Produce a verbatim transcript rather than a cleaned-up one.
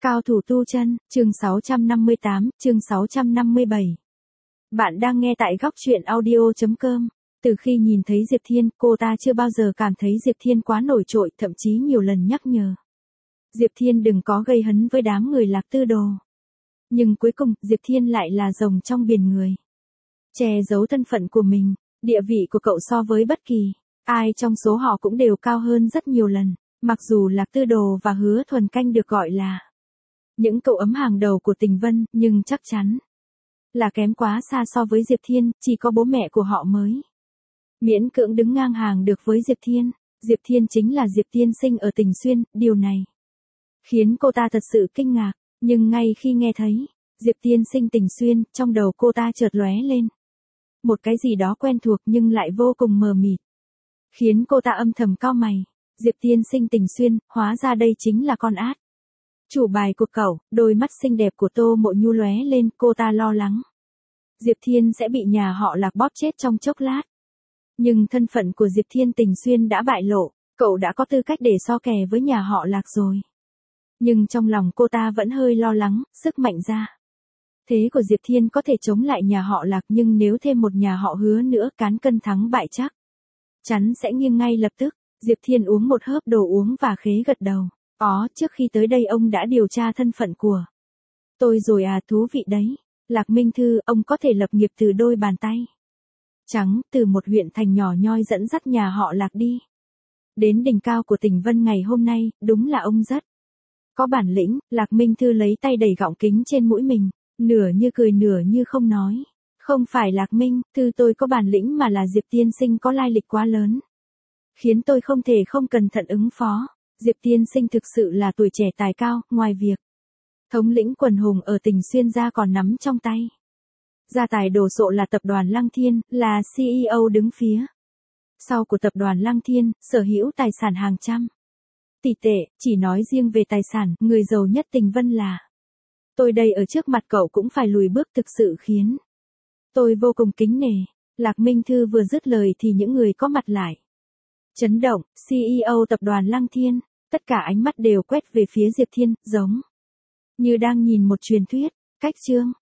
Cao thủ tu chân, chương sáu trăm năm mươi tám, chương sáu trăm năm mươi bảy. Bạn đang nghe tại góc truyện audio chấm com. Từ khi nhìn thấy Diệp Thiên, cô ta chưa bao giờ cảm thấy Diệp Thiên quá nổi trội, thậm chí nhiều lần nhắc nhở Diệp Thiên đừng có gây hấn với đám người Lạc Tư Đồ. Nhưng cuối cùng, Diệp Thiên lại là rồng trong biển người. Che giấu thân phận của mình, địa vị của cậu so với bất kỳ ai trong số họ cũng đều cao hơn rất nhiều lần. Mặc dù Lạc Tư Đồ và Hứa Thuần Canh được gọi là những cậu ấm hàng đầu của Tình Vân, nhưng chắc chắn là kém quá xa so với Diệp Thiên, chỉ có bố mẹ của họ mới miễn cưỡng đứng ngang hàng được với Diệp Thiên. Diệp Thiên chính là Diệp Tiên Sinh ở Tình Xuyên, điều này khiến cô ta thật sự kinh ngạc, nhưng ngay khi nghe thấy Diệp Tiên Sinh Tình Xuyên, trong đầu cô ta chợt lóe lên một cái gì đó quen thuộc nhưng lại vô cùng mờ mịt, khiến cô ta âm thầm cau mày. Diệp Tiên Sinh Tình Xuyên, hóa ra đây chính là con át chủ bài của cậu. Đôi mắt xinh đẹp của Tô Mộ Nhu lóe lên, cô ta lo lắng Diệp Thiên sẽ bị nhà họ Lạc bóp chết trong chốc lát. Nhưng thân phận của Diệp Thiên Tình Xuyên đã bại lộ, cậu đã có tư cách để so kè với nhà họ Lạc rồi. Nhưng trong lòng cô ta vẫn hơi lo lắng, sức mạnh ra thế của Diệp Thiên có thể chống lại nhà họ Lạc, nhưng nếu thêm một nhà họ Hứa nữa, cán cân thắng bại chắc chắn sẽ nghiêng ngay lập tức. Diệp Thiên uống một hớp đồ uống và khế gật đầu. Ó, trước khi tới đây ông đã điều tra thân phận của tôi rồi à, thú vị đấy. Lạc Minh Thư, ông có thể lập nghiệp từ đôi bàn tay trắng, từ một huyện thành nhỏ nhoi dẫn dắt nhà họ Lạc đi đến đỉnh cao của Tình Vân ngày hôm nay, đúng là ông rất có bản lĩnh. Lạc Minh Thư lấy tay đẩy gọng kính trên mũi mình, nửa như cười nửa như không nói. Không phải Lạc Minh Thư tôi có bản lĩnh mà là Diệp Tiên Sinh có lai lịch quá lớn, khiến tôi không thể không cẩn thận ứng phó. Diệp Tiên Sinh thực sự là tuổi trẻ tài cao, ngoài việc thống lĩnh quần hùng ở Tình Xuyên ra còn nắm trong tay gia tài đồ sộ là tập đoàn Lăng Thiên, là xê e ô đứng phía sau của tập đoàn Lăng Thiên, sở hữu tài sản hàng trăm tỷ tệ. Chỉ nói riêng về tài sản, người giàu nhất Tình Vân là tôi đây, ở trước mặt cậu cũng phải lùi bước, thực sự khiến tôi vô cùng kính nể. Lạc Minh Thư vừa dứt lời thì những người có mặt lại chấn động. xê e ô tập đoàn Lăng Thiên, tất cả ánh mắt đều quét về phía Diệp Thiên, giống như đang nhìn một truyền thuyết. Cách chương